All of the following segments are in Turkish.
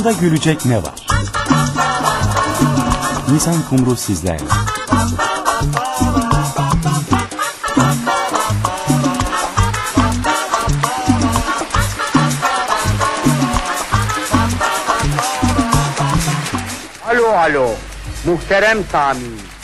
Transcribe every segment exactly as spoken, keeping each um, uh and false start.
Karşıda gülecek ne var? Nisan Kumru sizlerle. Alo alo, muhterem Sami.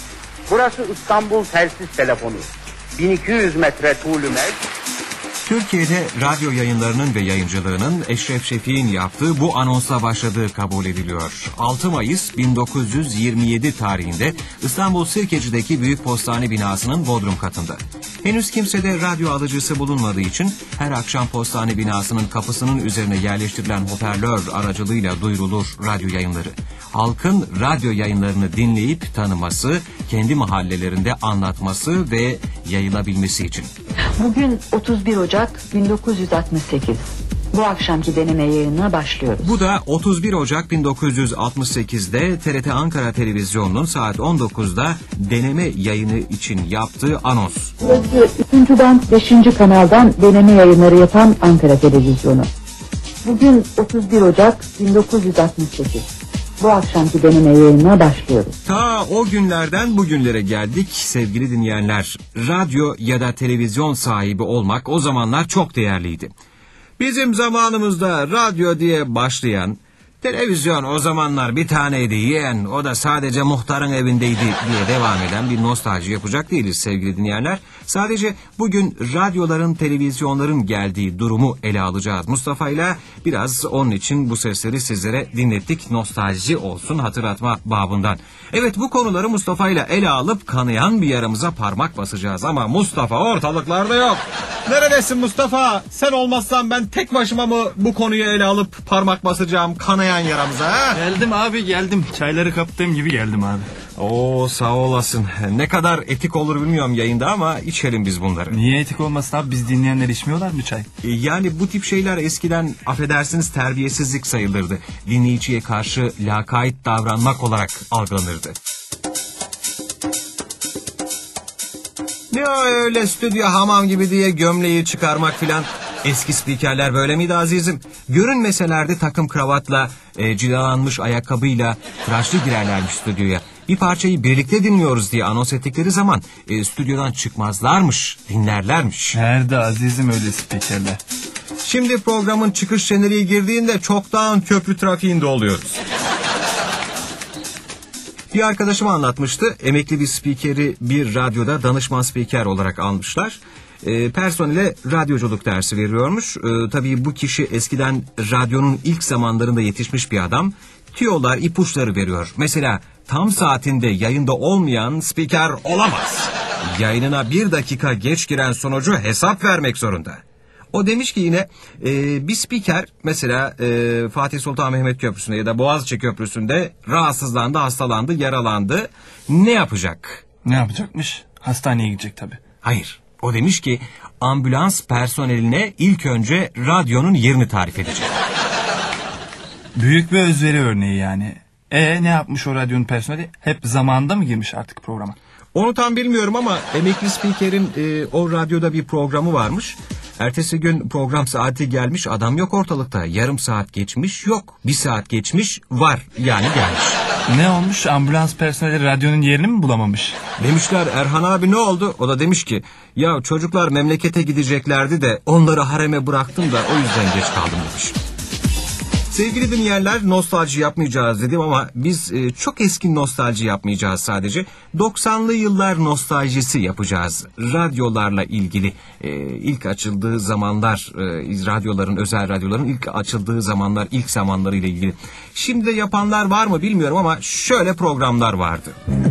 Burası İstanbul telsiz telefonu. bin iki yüz metre tuğlü mevc. Türkiye'de radyo yayınlarının ve yayıncılığının Eşref Şefik'in yaptığı bu anonsla başladığı kabul ediliyor. altı Mayıs bin dokuz yüz yirmi yedi tarihinde İstanbul Sirkeci'deki Büyük Postane binasının bodrum katında. Henüz kimsede radyo alıcısı bulunmadığı için her akşam postane binasının kapısının üzerine yerleştirilen hoparlör aracılığıyla duyurulur radyo yayınları. Halkın radyo yayınlarını dinleyip tanıması, kendi mahallelerinde anlatması ve yayılabilmesi için. Bugün otuz bir Ocak bin dokuz yüz altmış sekiz. Bu akşamki deneme yayınına başlıyoruz. Bu da otuz bir Ocak bin dokuz yüz altmış sekizde T R T Ankara Televizyonu'nun saat on dokuzda deneme yayını için yaptığı anons. Burası üçüncüden beşinci kanaldan deneme yayınları yapan Ankara Televizyonu. Bugün otuz bir Ocak bin dokuz yüz altmış sekiz. Bu akşamki deneme yayınına başlıyoruz. Ta o günlerden bugünlere geldik sevgili dinleyenler. Radyo ya da televizyon sahibi olmak o zamanlar çok değerliydi. Bizim zamanımızda radyo diye başlayan, televizyon o zamanlar bir taneydi yeğen, o da sadece muhtarın evindeydi diye devam eden bir nostalji yapacak değiliz sevgili dinleyenler. Sadece bugün radyoların, televizyonların geldiği durumu ele alacağız Mustafa ile. Biraz onun için bu sesleri sizlere dinlettik, nostalji olsun hatırlatma babından. Evet, bu konuları Mustafa ile ele alıp kanayan bir yaramıza parmak basacağız ama Mustafa ortalıklarda yok. Neredesin Mustafa? Sen olmazsan ben tek başıma mı bu konuyu ele alıp parmak basacağım kanayan yaramıza ha? Geldim abi geldim. Çayları kaptığım gibi geldim abi. Oo, sağ olasın. Ne kadar etik olur bilmiyorum yayında ama içelim biz bunları. Niye etik olmasın abi? Biz dinleyenler içmiyorlar mı çay? Yani bu tip şeyler eskiden affedersiniz terbiyesizlik sayılırdı. Dinleyiciye karşı lakayt davranmak olarak algılanırdı. Ne öyle stüdyo hamam gibi diye gömleği çıkarmak filan. Eski spikerler böyle miydi azizim? Görünmeselerdi takım kravatla, e, cilalanmış ayakkabıyla tıraşlı girerlermiş stüdyoya. Bir parçayı birlikte dinliyoruz diye anons ettikleri zaman e, stüdyodan çıkmazlarmış, dinlerlermiş. Nerede azizim öyle spikerler? Şimdi programın çıkış jeneriği girdiğinde çoktan köprü trafiğinde oluyoruz. Bir arkadaşım anlatmıştı. Emekli bir spikeri bir radyoda danışman spiker olarak almışlar. E, personele radyoculuk dersi veriyormuş. E, tabii bu kişi eskiden radyonun ilk zamanlarında yetişmiş bir adam. Tüyolar, ipuçları veriyor. Mesela tam saatinde yayında olmayan spiker olamaz. Yayınına bir dakika geç giren sonucu hesap vermek zorunda. O demiş ki yine e, bir spiker mesela e, Fatih Sultan Mehmet Köprüsü'nde ya da Boğaziçi Köprüsü'nde rahatsızlandı, hastalandı, yaralandı. Ne yapacak? Ne yapacakmış? Hastaneye gidecek tabii. Hayır. O demiş ki ambulans personeline ilk önce radyonun yerini tarif edecek. Büyük bir özveri örneği yani. E ne yapmış o radyonun personeli? Hep zamanında mı girmiş artık programa? Onu tam bilmiyorum ama emekli spikerin e, o radyoda bir programı varmış. Ertesi gün program saati gelmiş, adam yok ortalıkta. Yarım saat geçmiş, yok. Bir saat geçmiş, var. Yani gelmiş. Ne olmuş? Ambulans personeli radyonun yerini mi bulamamış? Demişler Erhan abi ne oldu? O da demiş ki ya çocuklar memlekete gideceklerdi de onları hareme bıraktım da o yüzden geç kaldım demiş. Sevgili dinleyenler, nostalji yapmayacağız dedim ama biz e, çok eski nostalji yapmayacağız sadece. doksanlı yıllar nostaljisi yapacağız. Radyolarla ilgili e, ilk açıldığı zamanlar, e, radyoların, özel radyoların ilk açıldığı zamanlar, ilk zamanlarıyla ilgili. Şimdi de yapanlar var mı bilmiyorum ama şöyle programlar vardı.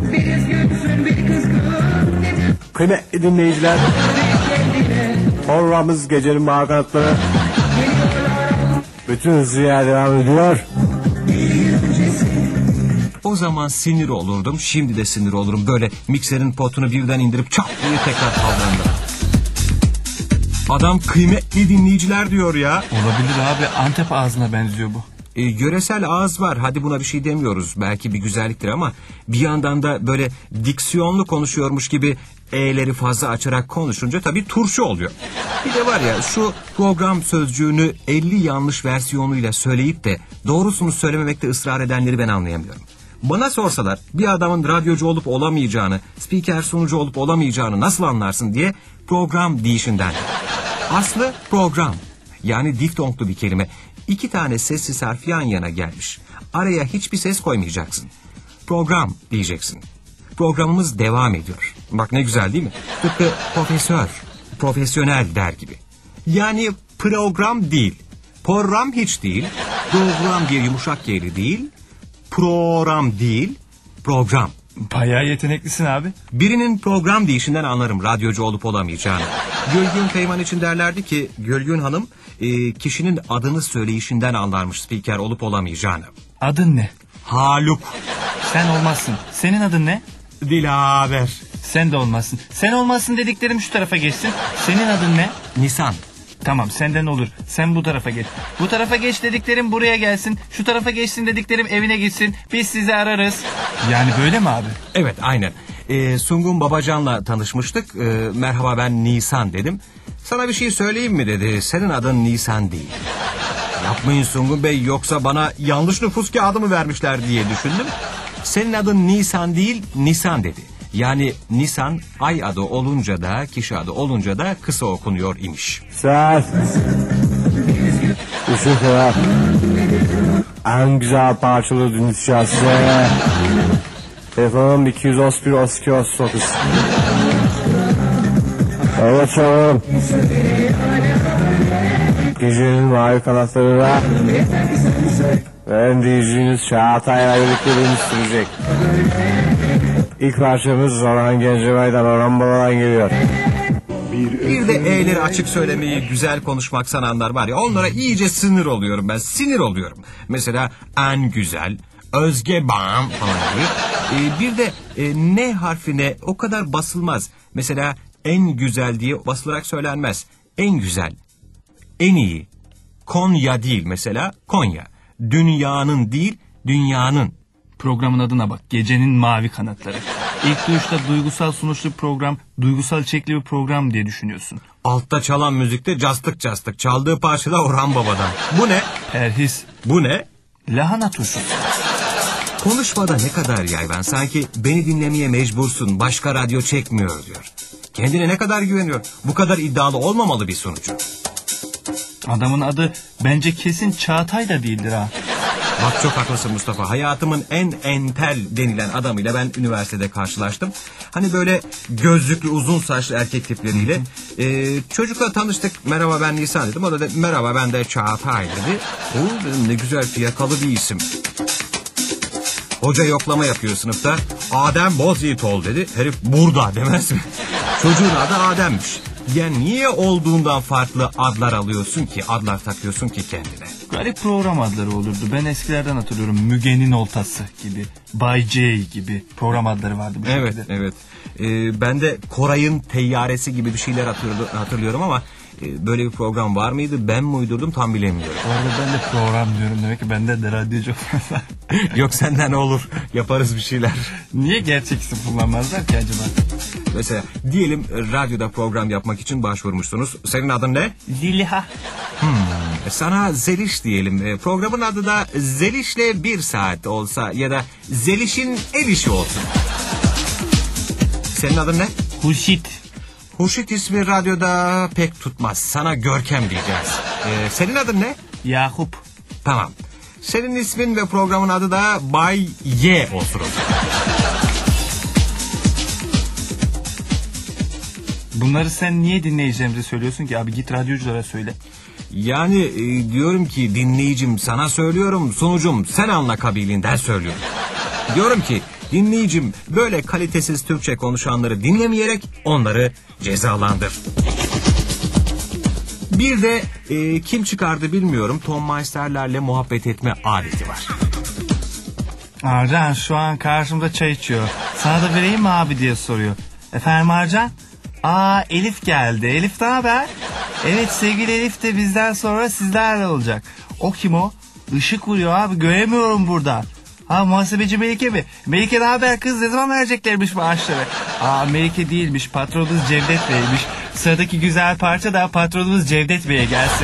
Kıymetli dinleyiciler, programımız Gecenin Mavi Kanatları bütün hızıyla devam ediyor. O zaman sinir olurdum, şimdi de sinir olurum. Böyle mikserin potunu birden indirip çat diye tekrar kaldırırım. Adam kıymetli dinleyiciler diyor ya. Olabilir abi, Antep ağzına benziyor bu. E, yöresel ağız var, hadi buna bir şey demiyoruz, belki bir güzelliktir ama bir yandan da böyle diksiyonlu konuşuyormuş gibi E'leri fazla açarak konuşunca tabii turşu oluyor. Bir de var ya, şu program sözcüğünü elli yanlış versiyonuyla söyleyip de doğrusunu söylememekte ısrar edenleri ben anlayamıyorum. Bana sorsalar bir adamın radyocu olup olamayacağını, spiker sunucu olup olamayacağını nasıl anlarsın diye program deyişinden. Aslı program, yani diftonglu bir kelime. İki tane sessiz harf yan yana gelmiş. Araya hiçbir ses koymayacaksın. Program diyeceksin. Programımız devam ediyor. Bak ne güzel değil mi? Tıpkı profesör, profesyonel der gibi. Yani program değil. Program hiç değil. Program diye yumuşak yeri değil. Program değil. Program. Bayağı yeteneklisin abi. Birinin program deyişinden anlarım radyocu olup olamayacağını. Gülgün Teğmen için derlerdi ki, Gülgün Hanım e, kişinin adını söyleyişinden anlarmış spiker olup olamayacağını. Adın ne? Haluk. Sen olmazsın. Senin adın ne? Dilaver. Sen de olmazsın. Sen olmazsın dediklerim şu tarafa geçsin. Senin adın ne? Nisan. Tamam, senden olur. Sen bu tarafa geç. Bu tarafa geç dediklerim buraya gelsin. Şu tarafa geçsin dediklerim evine gitsin. Biz sizi ararız. Yani böyle mi abi? Evet, aynen. Ee, Sungun Babacan'la tanışmıştık. Ee, merhaba, ben Nisan dedim. Sana bir şey söyleyeyim mi dedi. Senin adın Nisan değil. Yapmayın Sungun Bey, yoksa bana yanlış nüfus kağıdı mı vermişler diye düşündüm. Senin adın Nisan değil, Nisan dedi. Yani Nisan ay adı olunca da kişi adı olunca da kısa okunuyor imiş. Ses. Işıklar. En güzel parçalı dinleyeceğiz. Telefonum iki yüz otuz bir otuz iki otuz dokuz. Evet canım. Gecenin mavi kanatlarına ben diyeceğiniz Çağatay'la birlikte beni sürecek. İlk parçamız Orhan Gencebay'dan, Orhan Baba'dan geliyor. Bir de E'leri açık söylemeyi, güzel konuşmak sananlar var ya, onlara iyice sinir oluyorum ben, sinir oluyorum. Mesela en güzel, Özge Bağım falan gibi. Ee, bir de e, N harfine o kadar basılmaz. Mesela en güzel diye basılarak söylenmez. En güzel, en iyi. Konya değil mesela, Konya. Dünyanın değil, dünyanın. Programın adına bak, Gecenin Mavi Kanatları. İlk duyuşta duygusal sunuşlu bir program, duygusal içerikli bir program diye düşünüyorsun. Altta çalan müzikte castık castık, çaldığı parçada Orhan Baba'dan. Bu ne? Perhis. Bu ne? Lahana turşusu. Konuşmada ne kadar yayvan, sanki beni dinlemeye mecbursun, başka radyo çekmiyor diyor. Kendine ne kadar güveniyor, bu kadar iddialı olmamalı bir sunucu. Adamın adı bence kesin Çağatay da değildir ha. Bak çok haklısın Mustafa. Hayatımın en entel denilen adamıyla ben üniversitede karşılaştım. Hani böyle gözlüklü uzun saçlı erkek tipleriyle. Ee, çocukla tanıştık. Merhaba ben Nisan dedim. O da dedi, merhaba ben de Çağatay dedi. O dedim, ne güzel fiyakalı bir isim. Hoca yoklama yapıyor sınıfta. Adem Bozyiğitol dedi. Herif burada demez mi? Çocuğun adı Adem'miş. Yani niye olduğundan farklı adlar alıyorsun ki, adlar takıyorsun ki kendine? Garip program adları olurdu. Ben eskilerden hatırlıyorum. Müge'nin oltası gibi, Bay J gibi program adları vardı. Bu evet, şekilde. evet. Ee, ben de Koray'ın teyyaresi gibi bir şeyler hatırlıyorum ama e, böyle bir program var mıydı? Ben mi uydurdum tam bilemiyorum. Bu arada ben de program diyorum. Demek ki bende de radyocu var. Yok, senden olur. Yaparız bir şeyler. Niye gerçek isim kullanmazlar ki acaba? Mesela diyelim radyoda program yapmak için başvurmuşsunuz. Senin adın ne? Zeliha. Hmm, sana Zeliş diyelim. E, programın adı da Zeliş'le bir saat olsa ya da Zeliş'in el işi olsun. Senin adın ne? Hurşit. Hurşit ismi radyoda pek tutmaz. Sana Görkem diyeceğiz. E, senin adın ne? Yakup. Tamam. Senin ismin ve programın adı da Bay Y olsun. Bunları sen niye dinleyicilerimize söylüyorsun ki abi? Git radyoculara söyle. Yani e, diyorum ki dinleyicim sana söylüyorum, sunucum sen anla kabiliğinden söylüyorum. Diyorum ki dinleyicim böyle kalitesiz Türkçe konuşanları dinlemeyerek onları cezalandır. Bir de e, kim çıkardı bilmiyorum, Tom Meister'lerle muhabbet etme adeti var. Arcan şu an karşımda çay içiyor. Sana da vereyim mi abi diye soruyor. Efendim Arcan? Aa Elif geldi. Elif ne haber? Evet sevgili Elif de bizden sonra sizlerle olacak. O kim o? Işık vuruyor abi, göremiyorum burada. Ha, muhasebeci Melike mi? Melike ne haber kız, ne zaman vereceklermiş maaşları? Aa, Melike değilmiş, patronumuz Cevdet Bey'miş. Sıradaki güzel parça da patronumuz Cevdet Bey'e gelsin.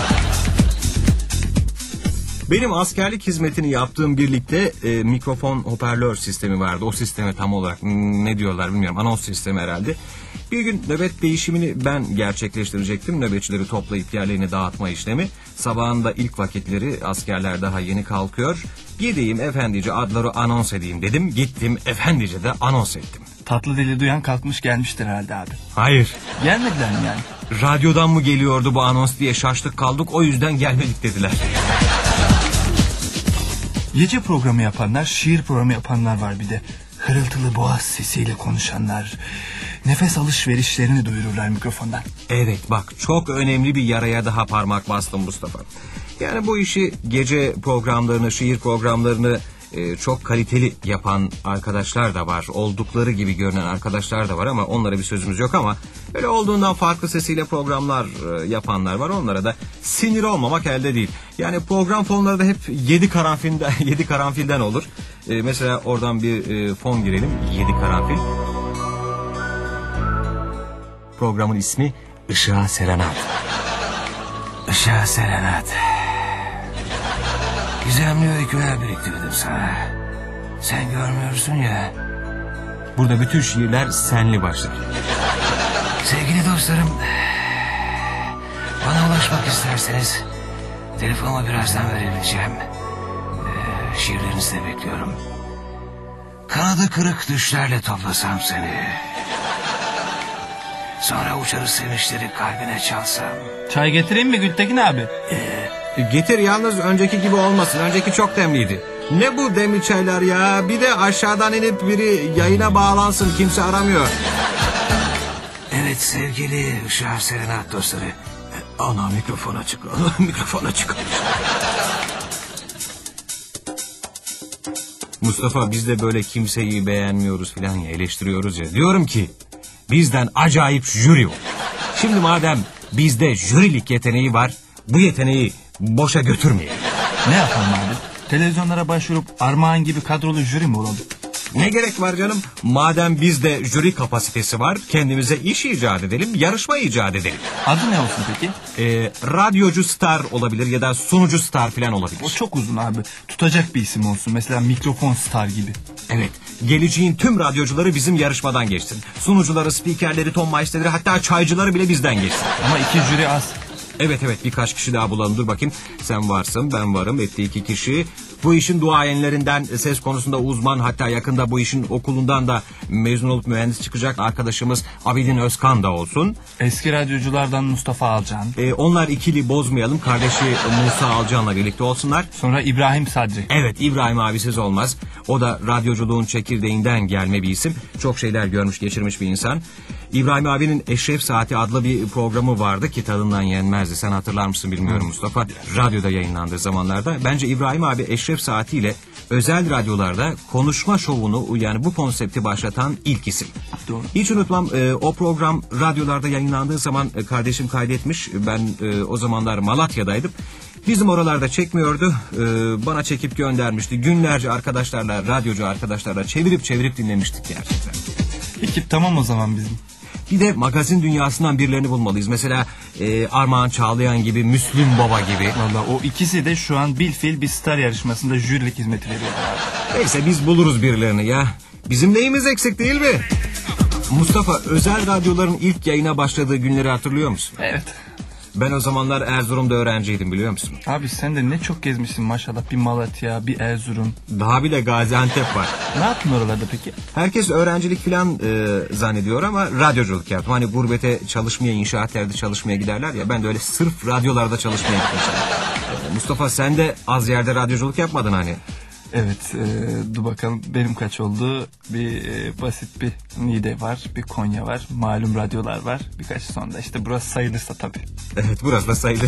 Benim askerlik hizmetini yaptığım birlikte e, mikrofon hoparlör sistemi vardı. O sisteme tam olarak ne diyorlar bilmiyorum. Anons sistemi herhalde. Bir gün nöbet değişimini ben gerçekleştirecektim. Nöbetçileri toplayıp yerlerine dağıtma işlemi. Sabahında ilk vakitleri askerler daha yeni kalkıyor. Gideyim efendice adları anons edeyim dedim. Gittim efendice de anons ettim. Tatlı dili duyan kalkmış gelmiştir herhalde abi. Hayır. Gelmediler mi yani? Radyodan mı geliyordu bu anons diye şaştık kaldık. O yüzden gelmedik dediler. Gece programı yapanlar, şiir programı yapanlar var bir de. Hırıltılı boğaz sesiyle konuşanlar. Nefes alışverişlerini duyururlar mikrofondan. Evet bak, çok önemli bir yaraya daha parmak bastım Mustafa. Yani bu işi, gece programlarını, şiir programlarını e, çok kaliteli yapan arkadaşlar da var. Oldukları gibi görünen arkadaşlar da var ama onlara bir sözümüz yok, ama öyle olduğundan farklı sesiyle programlar e, yapanlar var. Onlara da sinir olmamak elde değil. Yani program fonları da hep yedi karanfilden, yedi karanfilden olur. E, mesela oradan bir e, fon girelim. Yedi karanfil. Programın ismi Işığa Serenat. Işığa Serenat. Gizemli öyküler biriktirdim sana. Sen görmüyorsun ya. Burada bütün şiirler senli başlar. Sevgili dostlarım, bana ulaşmak isterseniz telefonuma birazdan verebileceğim. Ee, şiirlerinizi de bekliyorum. Kanadı kırık düşlerle toplasam seni. Sonra uçarı sevinçleri kalbine çalsam. Çay getireyim mi Gültekin abi? Ee, getir, yalnız önceki gibi olmasın. Önceki çok demliydi. Ne bu demli çaylar ya? Bir de aşağıdan inip biri yayına bağlansın, kimse aramıyor. Evet sevgili Işığa Serenat dostları. Ana mikrofona çık. Mikrofona çık. Mustafa, biz de böyle kimseyi beğenmiyoruz filan ya, eleştiriyoruz ya. Diyorum ki bizden acayip jüri var. Şimdi madem bizde jürilik yeteneği var, bu yeteneği boşa götürmeyelim. Ne yapalım abi? Televizyonlara başvurup Armağan gibi kadrolu jüri mi olalım? Ne gerek var canım? Madem bizde jüri kapasitesi var, kendimize iş icat edelim, yarışma icat edelim. Adı ne olsun peki? Ee, radyocu star olabilir ya da sunucu star falan olabilir. O çok uzun abi. Tutacak bir isim olsun. Mesela mikrofon star gibi. Evet. Geleceğin tüm radyocuları bizim yarışmadan geçsin. Sunucuları, spikerleri, Tom Meister'leri, hatta çaycıları bile bizden geçsin. Ama iki jüri az. Evet evet, birkaç kişi daha bulalım. Dur bakayım. Sen varsın, ben varım. Etti iki kişi. Bu işin duayenlerinden, ses konusunda uzman, hatta yakında bu işin okulundan da mezun olup mühendis çıkacak arkadaşımız Abidin Özkan da olsun. Eski radyoculardan Mustafa Alcan. Ee, onlar ikili bozmayalım. Kardeşi Musa Alcan'la birlikte olsunlar. Sonra İbrahim Sadri. Evet, İbrahim abisiz olmaz. O da radyoculuğun çekirdeğinden gelme bir isim. Çok şeyler görmüş geçirmiş bir insan. İbrahim abinin Eşref Saati adlı bir programı vardı ki tadından yenmezdi. Sen hatırlar mısın bilmiyorum Mustafa. Radyoda yayınlandığı zamanlarda. Bence İbrahim abi Eşref Saati ile özel radyolarda konuşma şovunu, yani bu konsepti başlatan ilk isim. Doğru. Hiç unutmam, e, o program radyolarda yayınlandığı zaman e, kardeşim kaydetmiş. Ben e, o zamanlar Malatya'daydım. Bizim oralarda çekmiyordu. E, bana çekip göndermişti. Günlerce arkadaşlarla, radyocu arkadaşlarla çevirip çevirip dinlemiştik gerçekten. Ekip tamam o zaman bizim. Bir de magazin dünyasından birilerini bulmalıyız. Mesela e, Armağan Çağlayan gibi, Müslüm Baba gibi. Valla o ikisi de şu an bilfil bir star yarışmasında jürilik hizmeti veriyorlar. Neyse, biz buluruz birilerini ya. Bizim neyimiz eksik değil mi? Mustafa, özel radyoların ilk yayına başladığı günleri hatırlıyor musun? Evet. Ben o zamanlar Erzurum'da öğrenciydim, biliyor musun? Abi sen de ne çok gezmişsin maşallah. Bir Malatya, bir Erzurum. Daha bile Gaziantep var. Ne yaptın oralarda peki? Herkes öğrencilik falan e, zannediyor ama radyoculuk yaptım. Hani gurbete çalışmaya, inşaatlerde çalışmaya giderler ya. Ben de öyle sırf radyolarda çalışmaya gitmiştim. E, Mustafa, sen de az yerde radyoculuk yapmadın hani. Evet, e, dur bakalım benim kaç oldu? Bir e, basit bir Niğde var, bir Konya var, malum radyolar var. Birkaç sonra işte burası sayılırsa tabii. Evet, burası da sayılır.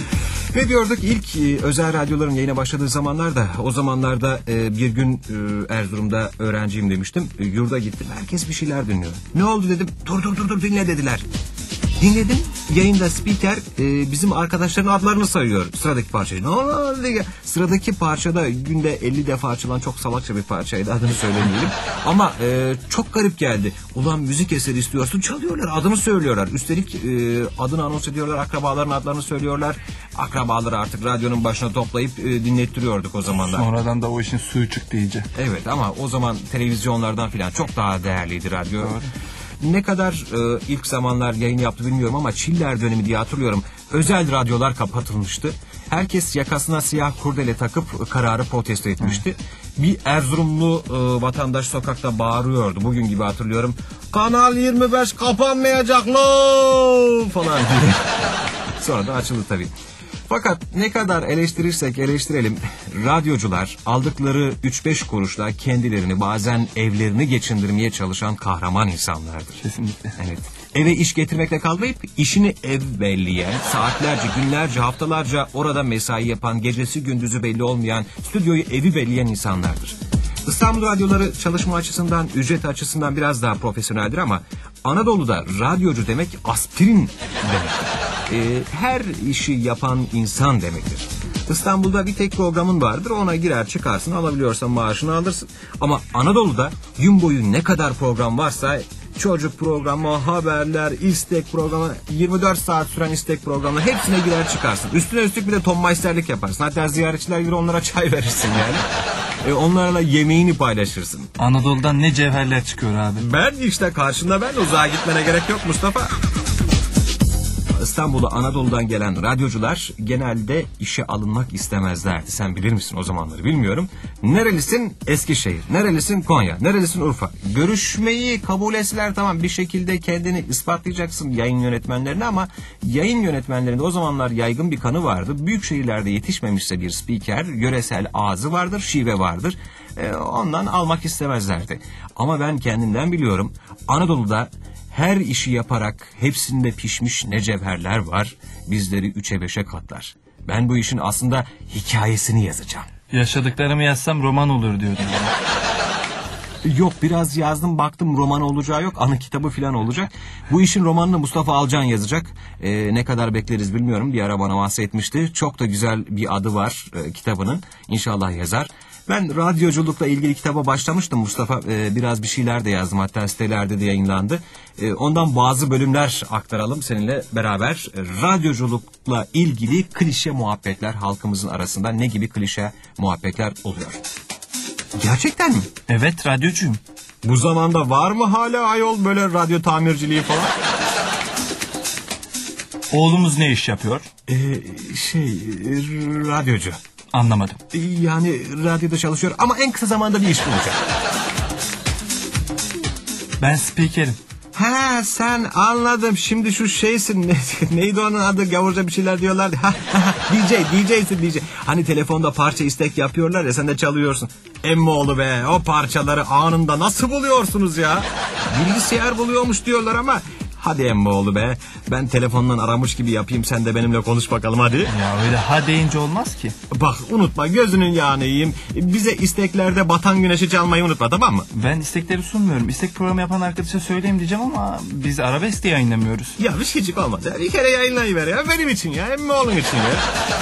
Ve diyorduk ilk e, özel radyoların yayına başladığı zamanlarda, o zamanlarda e, bir gün e, Erzurum'da öğrenciyim demiştim. E, yurda gittim, herkes bir şeyler dinliyor. Ne oldu dedim, dur dur dur dur dinle dediler. Dinledim. Yayında spiker e, bizim arkadaşların adlarını sayıyor sıradaki parçayı. Ne oldu diye. Sıradaki parçada günde elli defa açılan çok salakça bir parçaydı, adını söylemeyelim. Ama e, çok garip geldi. Ulan müzik eseri istiyorsun, çalıyorlar, adını söylüyorlar. Üstelik e, adını anons ediyorlar, akrabaların adlarını söylüyorlar. Akrabaları artık radyonun başına toplayıp e, dinlettiriyorduk o zamanlar. Sonradan da o işin suyu çıktı iyice. Evet, ama o zaman televizyonlardan filan çok daha değerliydi radyo. Doğru. Ne kadar e, ilk zamanlar yayın yaptı bilmiyorum ama Çiller dönemi diye hatırlıyorum. Özel radyolar kapatılmıştı. Herkes yakasına siyah kurdele takıp kararı protesto etmişti. Hı. Bir Erzurumlu e, vatandaş sokakta bağırıyordu. Bugün gibi hatırlıyorum. Kanal yirmi beş kapanmayacak lo falan diye. Sonra da açıldı tabii. Fakat ne kadar eleştirirsek eleştirelim, radyocular aldıkları üç beş kuruşla kendilerini, bazen evlerini geçindirmeye çalışan kahraman insanlardır. Kesinlikle. Evet. Eve iş getirmekle kalmayıp işini ev belleyen, saatlerce, günlerce, haftalarca orada mesai yapan, gecesi gündüzü belli olmayan, stüdyoyu evi belleyen insanlardır. İstanbul radyoları çalışma açısından, ücret açısından biraz daha profesyoneldir ama Anadolu'da radyocu demek aspirin demektir. Ee, her işi yapan insan demektir. İstanbul'da bir tek programın vardır, ona girer çıkarsın, alabiliyorsan maaşını alırsın. Ama Anadolu'da gün boyu ne kadar program varsa, çocuk programı, haberler, istek programı, yirmi dört saat süren istek programı, hepsine girer çıkarsın. Üstüne üstlük bir de tonmeisterlik yaparsın. Hatta ziyaretçiler gibi onlara çay verirsin yani. E, onlarla yemeğini paylaşırsın. Anadolu'dan ne cevherler çıkıyor abi. Ben işte karşında ben, uzağa gitmene gerek yok Mustafa. İstanbul'a Anadolu'dan gelen radyocular genelde işe alınmak istemezlerdi. Sen bilir misin o zamanları bilmiyorum. Nerelisin? Eskişehir. Nerelisin? Konya. Nerelisin? Urfa. Görüşmeyi kabul etseler tamam, bir şekilde kendini ispatlayacaksın yayın yönetmenlerine, ama yayın yönetmenlerinde o zamanlar yaygın bir kanı vardı. Büyük şehirlerde yetişmemişse bir spiker, yöresel ağzı vardır, şive vardır. Ee, ondan almak istemezlerdi. Ama ben kendimden biliyorum. Anadolu'da her işi yaparak hepsinde pişmiş ne cevherler var, bizleri üçe beşe katlar. Ben bu işin aslında hikayesini yazacağım. Yaşadıklarımı yazsam roman olur diyordum. Yok, biraz yazdım baktım roman olacağı yok, anı kitabı falan olacak. Bu işin romanını Mustafa Alcan yazacak. Ee, ne kadar bekleriz bilmiyorum, bir ara bana bahsetmişti. Çok da güzel bir adı var e, kitabının, İnşallah yazar. Ben radyoculukla ilgili kitaba başlamıştım Mustafa. Ee, biraz bir şeyler de yazdım, hatta sitelerde de yayınlandı. Ee, ondan bazı bölümler aktaralım seninle beraber. Radyoculukla ilgili klişe muhabbetler, halkımızın arasında ne gibi klişe muhabbetler oluyor? Gerçekten mi? Evet, radyocuyum. Bu zamanda var mı hala ayol böyle radyo tamirciliği falan? Oğlumuz ne iş yapıyor? Ee, şey, radyocu. Anlamadım. Yani radyoda çalışıyor ama en kısa zamanda bir iş bulacak. Ben spikerim. Ha, sen, anladım. Şimdi şu şeysin, ne, neydi onun adı, gavurca bir şeyler diyorlardı. Ha, ha, D J, D J'sin D J. Hani telefonda parça istek yapıyorlar ya, sen de çalıyorsun. Emmoğlu be, o parçaları anında nasıl buluyorsunuz ya? Bilgisayar buluyormuş diyorlar ama... Hadi Emmoğlu be, ben telefondan aramış gibi yapayım, sen de benimle konuş bakalım hadi. Ya öyle ha deyince olmaz ki. Bak unutma, gözünün yağını yiyeyim. Bize isteklerde batan güneşi çalmayı unutma, tamam mı? Ben istekleri sunmuyorum. İstek programı yapan arkadaşa söyleyeyim diyeceğim ama biz arabesk de yayınlamıyoruz. Ya bir şeycik olmaz ya, bir kere yayınlayıver ya, benim için ya, Emmoğlu'nun için ya.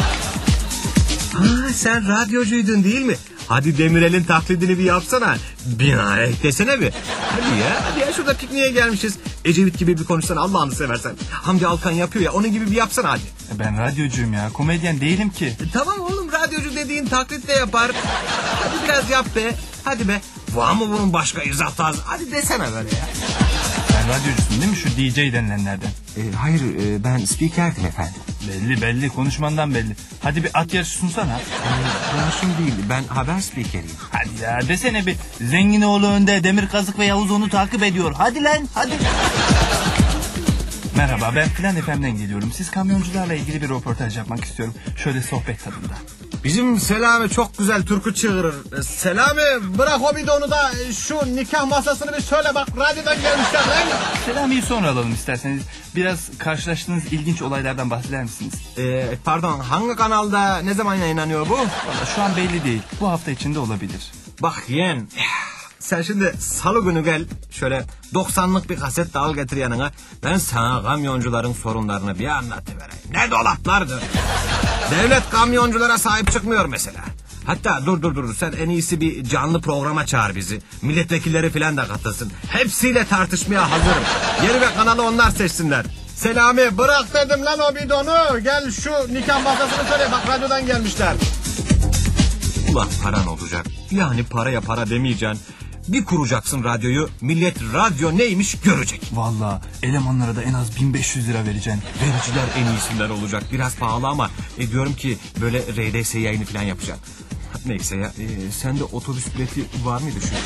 Ha, sen radyocuydun değil mi? Hadi Demirel'in taklidini bir yapsana. Binaenaleyh desene bir. Hadi ya, hadi ya, şurada pikniğe gelmişiz. Ecevit gibi bir konuşsana Allah'ını seversen. Hamdi Alkan yapıyor ya, onun gibi bir yapsana hadi. Ben radyocuyum ya, komedyen değilim ki. E, tamam oğlum, radyocu dediğin taklit de yapar. Hadi biraz yap be, hadi be. Var mı bunun başka izah tarzı? Hadi desene böyle ya. Sen radyocusun değil mi, şu D J denilenlerden? E, hayır, e, ben spikerdim efendim. Belli belli, konuşmandan belli. Hadi bir at yarışı sunsana. E, konuşum değil, ben haber spikeriyim. Hadi ya desene bir, Zenginoğlu önde, Demir Kazık ve Yavuz onu takip ediyor. Hadi lan hadi. Merhaba, ben Filan F M'den geliyorum. Siz kamyoncularla ilgili bir röportaj yapmak istiyorum. Şöyle sohbet tadında. Bizim Selami çok güzel türkü çığırır. Selami, bırak o bidonu da şu nikah masasını bir söyle bak, radyodan gelmişler lan. Selami'yi sonra alalım isterseniz. Biraz karşılaştığınız ilginç olaylardan bahseder misiniz? Ee, pardon, hangi kanalda ne zaman yayınlanıyor bu? Vallahi şu an belli değil. Bu hafta içinde olabilir. Bak yeğen, Sen şimdi salı günü gel şöyle doksanlık bir kaset de al getir yanına. Ben sana kamyoncuların sorunlarını bir anlatıvereyim. Ne dolaplardır. Devlet kamyonculara sahip çıkmıyor mesela. Hatta dur dur dur sen en iyisi bir canlı programa çağır bizi. Milletvekilleri falan da katılsın. Hepsiyle tartışmaya hazırım. Yeri ve kanalı onlar seçsinler. Selami bırak dedim lan o bidonu. Gel şu nikah masasını söyle, bak radyodan gelmişler. Ulan paran olacak. Yani paraya para demeyeceksin. Bir kuracaksın radyoyu, millet radyo neymiş görecek. Valla elemanlara da en az bin beş yüz lira vereceksin. Vericiler en iyisinden olacak. Biraz pahalı ama e, diyorum ki böyle R D S yayını falan yapacaksın. Neyse ya, e, sende otobüs bileti var mıydı şu?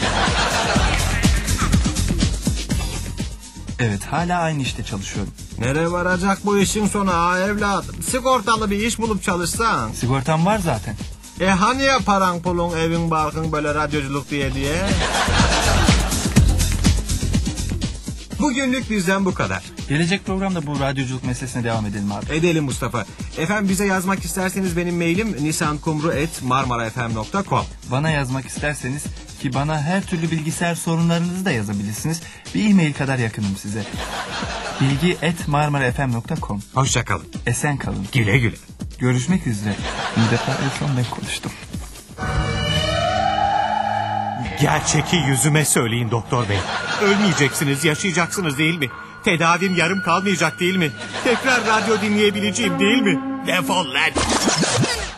Evet, hala aynı işte çalışıyorum. Nereye varacak bu işin sonu ha evladım? Sigortalı bir iş bulup çalışsan. Sigortam var zaten. E hani ya paran pulun evin barkın böyle radyoculuk diye diye. Bugünlük bizden bu kadar. Gelecek programda bu radyoculuk meselesine devam edelim abi. Edelim Mustafa. Efendim bize yazmak isterseniz benim mailim nisankumru at marmarafm nokta com. Bana yazmak isterseniz, ki bana her türlü bilgisayar sorunlarınızı da yazabilirsiniz. Bir e-mail kadar yakınım size. bilgi at marmarafm nokta com. Hoşça kalın. Esen kalın. Güle güle. Görüşmek üzere. Bir defa en son ben konuştum. Gerçeki yüzüme söyleyin doktor bey. Ölmeyeceksiniz, yaşayacaksınız değil mi? Tedavim yarım kalmayacak değil mi? Tekrar radyo dinleyebileceğim değil mi? Defol lan!